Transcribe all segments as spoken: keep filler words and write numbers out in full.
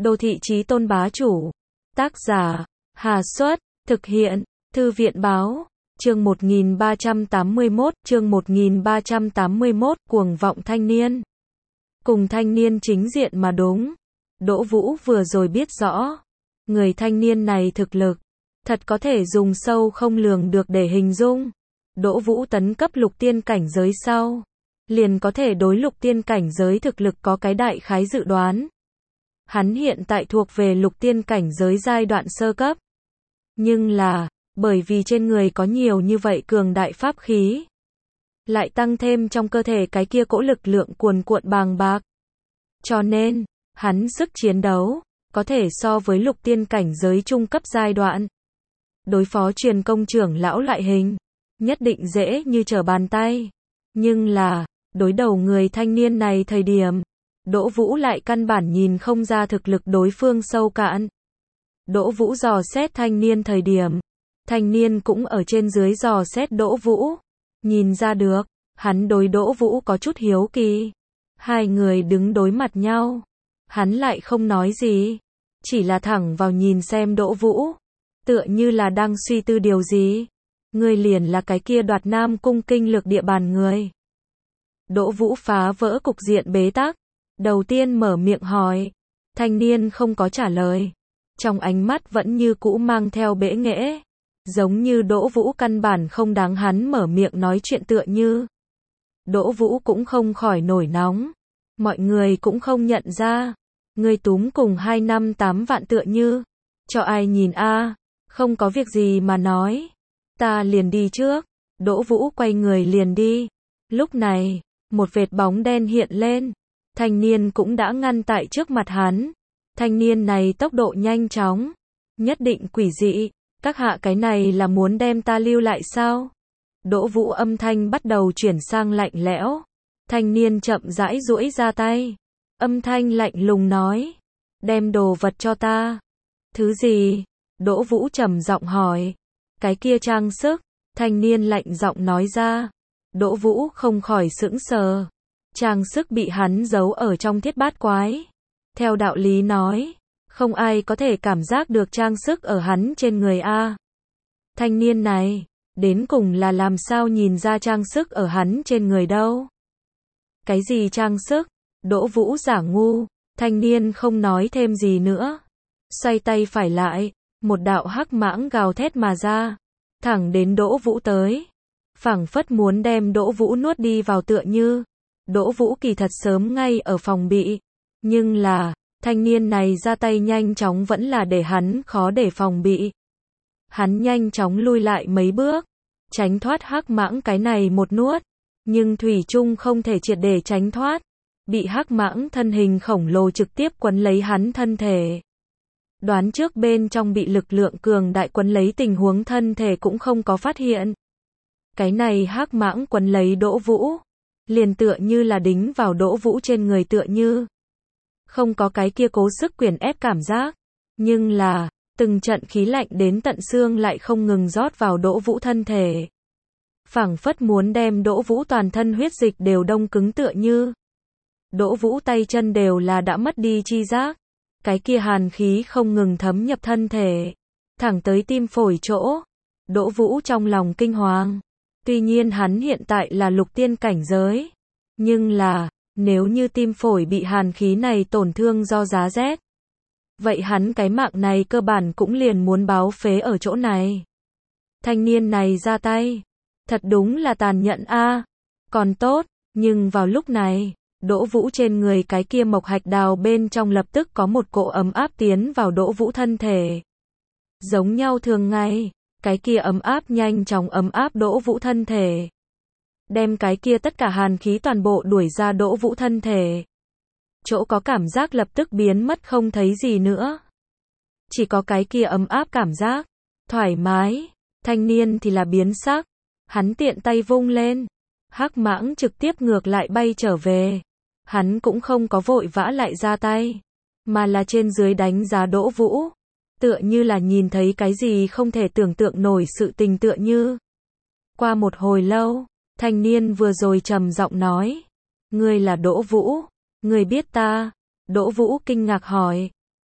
Đô thị chí tôn bá chủ. Tác giả, Hà Xuất, thực hiện, Thư viện Báo, chương một nghìn ba trăm tám mươi mốt, chương một nghìn ba trăm tám mươi mốt, cuồng vọng thanh niên. Cùng thanh niên chính diện mà đúng. Đỗ Vũ vừa rồi biết rõ. Người thanh niên này thực lực, thật có thể dùng sâu không lường được để hình dung. Đỗ Vũ tấn cấp lục tiên cảnh giới sau, liền có thể đối lục tiên cảnh giới thực lực có cái đại khái dự đoán. Hắn hiện tại thuộc về lục tiên cảnh giới giai đoạn sơ cấp. Nhưng là, bởi vì trên người có nhiều như vậy cường đại pháp khí, lại tăng thêm trong cơ thể cái kia cỗ lực lượng cuồn cuộn bàng bạc. Cho nên, hắn sức chiến đấu, có thể so với lục tiên cảnh giới trung cấp giai đoạn. Đối phó truyền công trưởng lão loại hình, nhất định dễ như trở bàn tay. Nhưng là, đối đầu người thanh niên này thời điểm, Đỗ Vũ lại căn bản nhìn không ra thực lực đối phương sâu cạn. Đỗ Vũ dò xét thanh niên thời điểm, thanh niên cũng ở trên dưới dò xét Đỗ Vũ. Nhìn ra được, hắn đối Đỗ Vũ có chút hiếu kỳ. Hai người đứng đối mặt nhau, hắn lại không nói gì, chỉ là thẳng vào nhìn xem Đỗ Vũ, tựa như là đang suy tư điều gì. Ngươi liền là cái kia đoạt Nam Cung kinh lược địa bàn người. Đỗ Vũ phá vỡ cục diện bế tắc, đầu tiên mở miệng hỏi. Thanh niên không có trả lời, trong ánh mắt vẫn như cũ mang theo bẽ nghễ, giống như Đỗ Vũ căn bản không đáng hắn mở miệng nói chuyện tựa như. Đỗ Vũ cũng không khỏi nổi nóng, mọi người cũng không nhận ra, ngươi túm cùng hai năm tám vạn tựa như, cho ai nhìn a, không có việc gì mà nói, ta liền đi trước. Đỗ Vũ quay người liền đi. Lúc này, một vệt bóng đen hiện lên, thanh niên cũng đã ngăn tại trước mặt hắn. Thanh niên này tốc độ nhanh chóng, nhất định quỷ dị, các hạ cái này là muốn đem ta lưu lại sao? Đỗ Vũ âm thanh bắt đầu chuyển sang lạnh lẽo. Thanh niên chậm rãi duỗi ra tay, âm thanh lạnh lùng nói, đem đồ vật cho ta. Thứ gì? Đỗ Vũ trầm giọng hỏi. Cái kia trang sức. Thanh niên lạnh giọng nói ra. Đỗ Vũ không khỏi sững sờ. Trang sức bị hắn giấu ở trong thiết bát quái. Theo đạo lý nói, không ai có thể cảm giác được trang sức ở hắn trên người a. Thanh niên này, đến cùng là làm sao nhìn ra trang sức ở hắn trên người đâu? Cái gì trang sức? Đỗ Vũ giả ngu. Thanh niên không nói thêm gì nữa, xoay tay phải lại, một đạo hắc mãng gào thét mà ra, thẳng đến Đỗ Vũ tới, phảng phất muốn đem Đỗ Vũ nuốt đi vào tựa như. Đỗ Vũ kỳ thật sớm ngay ở phòng bị, nhưng là, thanh niên này ra tay nhanh chóng vẫn là để hắn khó để phòng bị. Hắn nhanh chóng lui lại mấy bước, tránh thoát hắc mãng cái này một nuốt, nhưng thủy chung không thể triệt để tránh thoát, bị hắc mãng thân hình khổng lồ trực tiếp quấn lấy hắn thân thể. Đoán trước bên trong bị lực lượng cường đại quấn lấy tình huống thân thể cũng không có phát hiện. Cái này hắc mãng quấn lấy Đỗ Vũ, liền tựa như là đính vào Đỗ Vũ trên người tựa như. Không có cái kia cố sức quyền ép cảm giác, nhưng là, từng trận khí lạnh đến tận xương lại không ngừng rót vào Đỗ Vũ thân thể. Phảng phất muốn đem Đỗ Vũ toàn thân huyết dịch đều đông cứng tựa như. Đỗ Vũ tay chân đều là đã mất đi chi giác. Cái kia hàn khí không ngừng thấm nhập thân thể, thẳng tới tim phổi chỗ. Đỗ Vũ trong lòng kinh hoàng. Tuy nhiên hắn hiện tại là lục tiên cảnh giới, nhưng là, nếu như tim phổi bị hàn khí này tổn thương do giá rét, vậy hắn cái mạng này cơ bản cũng liền muốn báo phế ở chỗ này. Thanh niên này ra tay, thật đúng là tàn nhẫn a. Còn tốt, nhưng vào lúc này, Đỗ Vũ trên người cái kia mộc hạch đào bên trong lập tức có một cỗ ấm áp tiến vào Đỗ Vũ thân thể. Giống nhau thường ngày, cái kia ấm áp nhanh chóng ấm áp Đỗ Vũ thân thể, đem cái kia tất cả hàn khí toàn bộ đuổi ra Đỗ Vũ thân thể. Chỗ có cảm giác lập tức biến mất không thấy gì nữa. Chỉ có cái kia ấm áp cảm giác, thoải mái. Thanh niên thì là biến sắc, hắn tiện tay vung lên, hắc mãng trực tiếp ngược lại bay trở về. Hắn cũng không có vội vã lại ra tay, mà là trên dưới đánh giá Đỗ Vũ, tựa như là nhìn thấy cái gì không thể tưởng tượng nổi sự tình tựa như. Qua một hồi lâu, thanh niên vừa rồi trầm giọng nói, ngươi là Đỗ Vũ, ngươi biết ta? Đỗ Vũ kinh ngạc hỏi,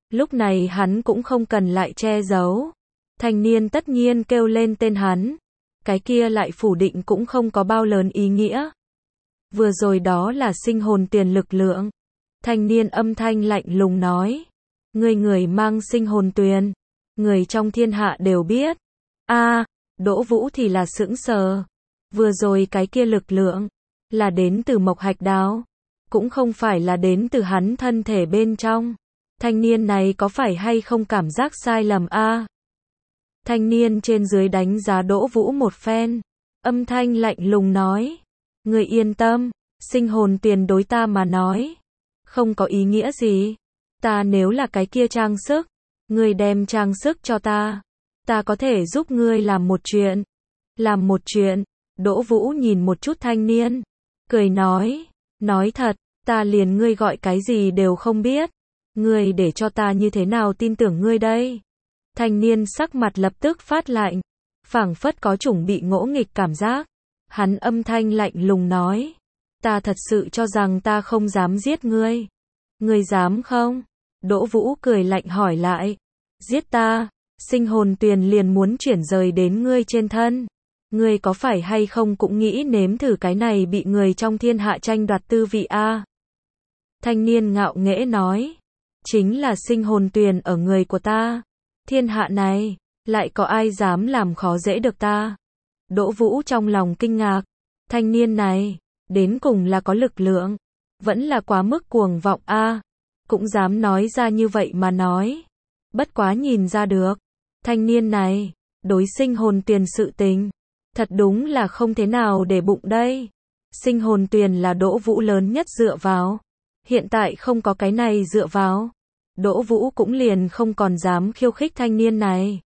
Lúc này hắn cũng không cần lại che giấu. Thanh niên tất nhiên kêu lên tên hắn. Cái kia lại phủ định cũng không có bao lớn ý nghĩa. Vừa rồi đó là sinh hồn tiền lực lượng. Thanh niên âm thanh lạnh lùng nói. Người người mang sinh hồn tuyền. Người trong thiên hạ đều biết. A, Đỗ Vũ thì là sững sờ. Vừa rồi cái kia lực lượng. Là đến từ Mộc Hạch Đao. Cũng không phải là đến từ hắn thân thể bên trong. Thanh niên này có phải hay không cảm giác sai lầm a? Thanh niên trên dưới đánh giá Đỗ Vũ một phen. Âm thanh lạnh lùng nói. Người yên tâm, sinh hồn tiền đối ta mà nói. Không có ý nghĩa gì. Ta nếu là cái kia trang sức. Người đem trang sức cho ta. Ta có thể giúp ngươi làm một chuyện. Làm một chuyện. Đỗ Vũ nhìn một chút thanh niên. Cười nói. Nói thật, ta liền ngươi gọi cái gì đều không biết. Ngươi để cho ta như thế nào tin tưởng ngươi đây? Thanh niên sắc mặt lập tức phát lạnh. Phảng phất có chủng bị ngỗ nghịch cảm giác. Hắn âm thanh lạnh lùng nói. Ta thật sự cho rằng ta không dám giết ngươi. Ngươi dám không? Đỗ Vũ cười lạnh hỏi lại. Giết ta, sinh hồn tuyền liền muốn chuyển rời đến ngươi trên thân. Ngươi có phải hay không cũng nghĩ nếm thử cái này bị người trong thiên hạ tranh đoạt tư vị a? Thanh niên ngạo nghễ nói. Chính là sinh hồn tuyền ở người của ta. Thiên hạ này, lại có ai dám làm khó dễ được ta? Đỗ Vũ trong lòng kinh ngạc. Thanh niên này, đến cùng là có lực lượng. Vẫn là quá mức cuồng vọng a. Cũng dám nói ra như vậy mà nói. Bất quá nhìn ra được. Thanh niên này, đối sinh hồn tuyền sự tình. Thật đúng là không thế nào để bụng đây. Sinh hồn tuyền là Đỗ Vũ lớn nhất dựa vào. Hiện tại không có cái này dựa vào. Đỗ Vũ cũng liền không còn dám khiêu khích thanh niên này.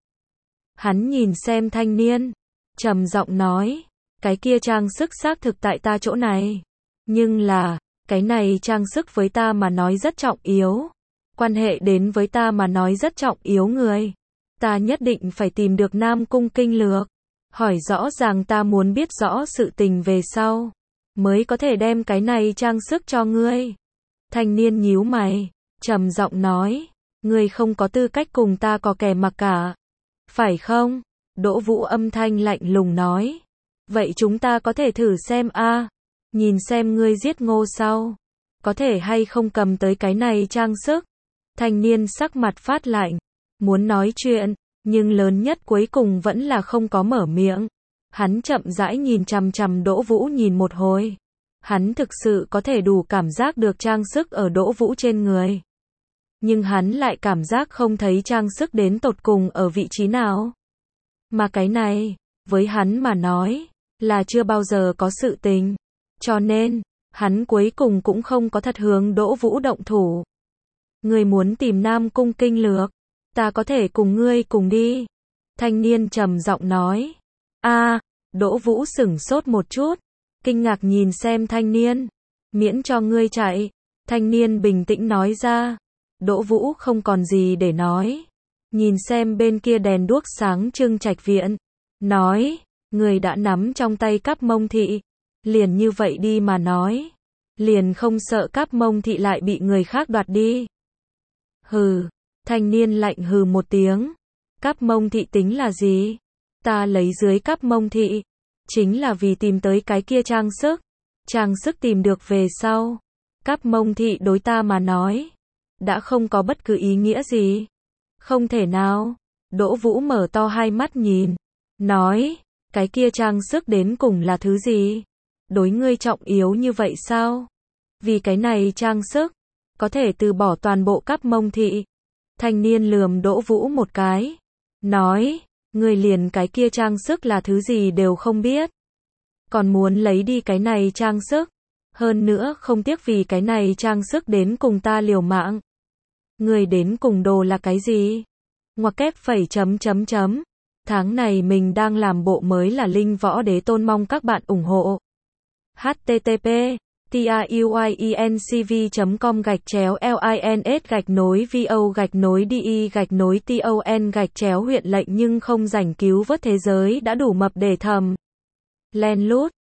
Hắn nhìn xem thanh niên. Trầm giọng nói. Cái kia trang sức xác thực tại ta chỗ này. Nhưng là, cái này trang sức với ta mà nói rất trọng yếu. Quan hệ đến với ta mà nói rất trọng yếu người. Ta nhất định phải tìm được Nam Cung Kinh Lược. Hỏi rõ ràng ta muốn biết rõ sự tình về sau. Mới có thể đem cái này trang sức cho ngươi. Thanh niên nhíu mày. Trầm giọng nói. Ngươi không có tư cách cùng ta có kẻ mặc cả. Phải không? Đỗ Vũ âm thanh lạnh lùng nói. Vậy chúng ta có thể thử xem a. Nhìn xem ngươi giết Ngô sau. Có thể hay không cầm tới cái này trang sức. Thanh niên sắc mặt phát lạnh. Muốn nói chuyện. Nhưng lớn nhất cuối cùng vẫn là không có mở miệng. Hắn chậm rãi nhìn chằm chằm Đỗ Vũ nhìn một hồi. Hắn thực sự có thể đủ cảm giác được trang sức ở Đỗ Vũ trên người. Nhưng hắn lại cảm giác không thấy trang sức đến tột cùng ở vị trí nào. Mà cái này, với hắn mà nói, là chưa bao giờ có sự tình. Cho nên, hắn cuối cùng cũng không có thật hướng Đỗ Vũ động thủ. Ngươi muốn tìm Nam Cung Kinh Lược, ta có thể cùng ngươi cùng đi. Thanh niên trầm giọng nói. A, Đỗ Vũ sửng sốt một chút, kinh ngạc nhìn xem thanh niên. Miễn cho ngươi chạy. Thanh niên bình tĩnh nói ra. Đỗ Vũ không còn gì để nói. Nhìn xem bên kia đèn đuốc sáng trưng trạch viện. Nói, người đã nắm trong tay Cáp Mông Thị. Liền như vậy đi mà nói. Liền không sợ Cáp Mông Thị lại bị người khác đoạt đi. Hừ, thanh niên lạnh hừ một tiếng. Cáp Mông Thị tính là gì? Ta lấy dưới Cáp Mông Thị. Chính là vì tìm tới cái kia trang sức. Trang sức tìm được về sau. Cáp Mông Thị đối ta mà nói. Đã không có bất cứ ý nghĩa gì. Không thể nào. Đỗ Vũ mở to hai mắt nhìn. Nói, cái kia trang sức đến cùng là thứ gì? Đối ngươi trọng yếu như vậy sao? Vì cái này trang sức, có thể từ bỏ toàn bộ Cáp Mông Thị. Thanh niên lườm Đỗ Vũ một cái. Nói, ngươi liền cái kia trang sức là thứ gì đều không biết. Còn muốn lấy đi cái này trang sức. Hơn nữa không tiếc vì cái này trang sức đến cùng ta liều mạng. Ngươi đến cùng đồ là cái gì? Ngoặc kép phẩy chấm chấm chấm. Tháng này mình đang làm bộ mới là Linh Võ Đế Tôn, mong các bạn ủng hộ. H T T P TIUIENCV chấm com gạch chéo LINS gạch nối VO gạch nối DI gạch nối TON gạch chéo huyện lệnh nhưng không rảnh cứu vớt thế giới đã đủ mập để thầm. Len lút.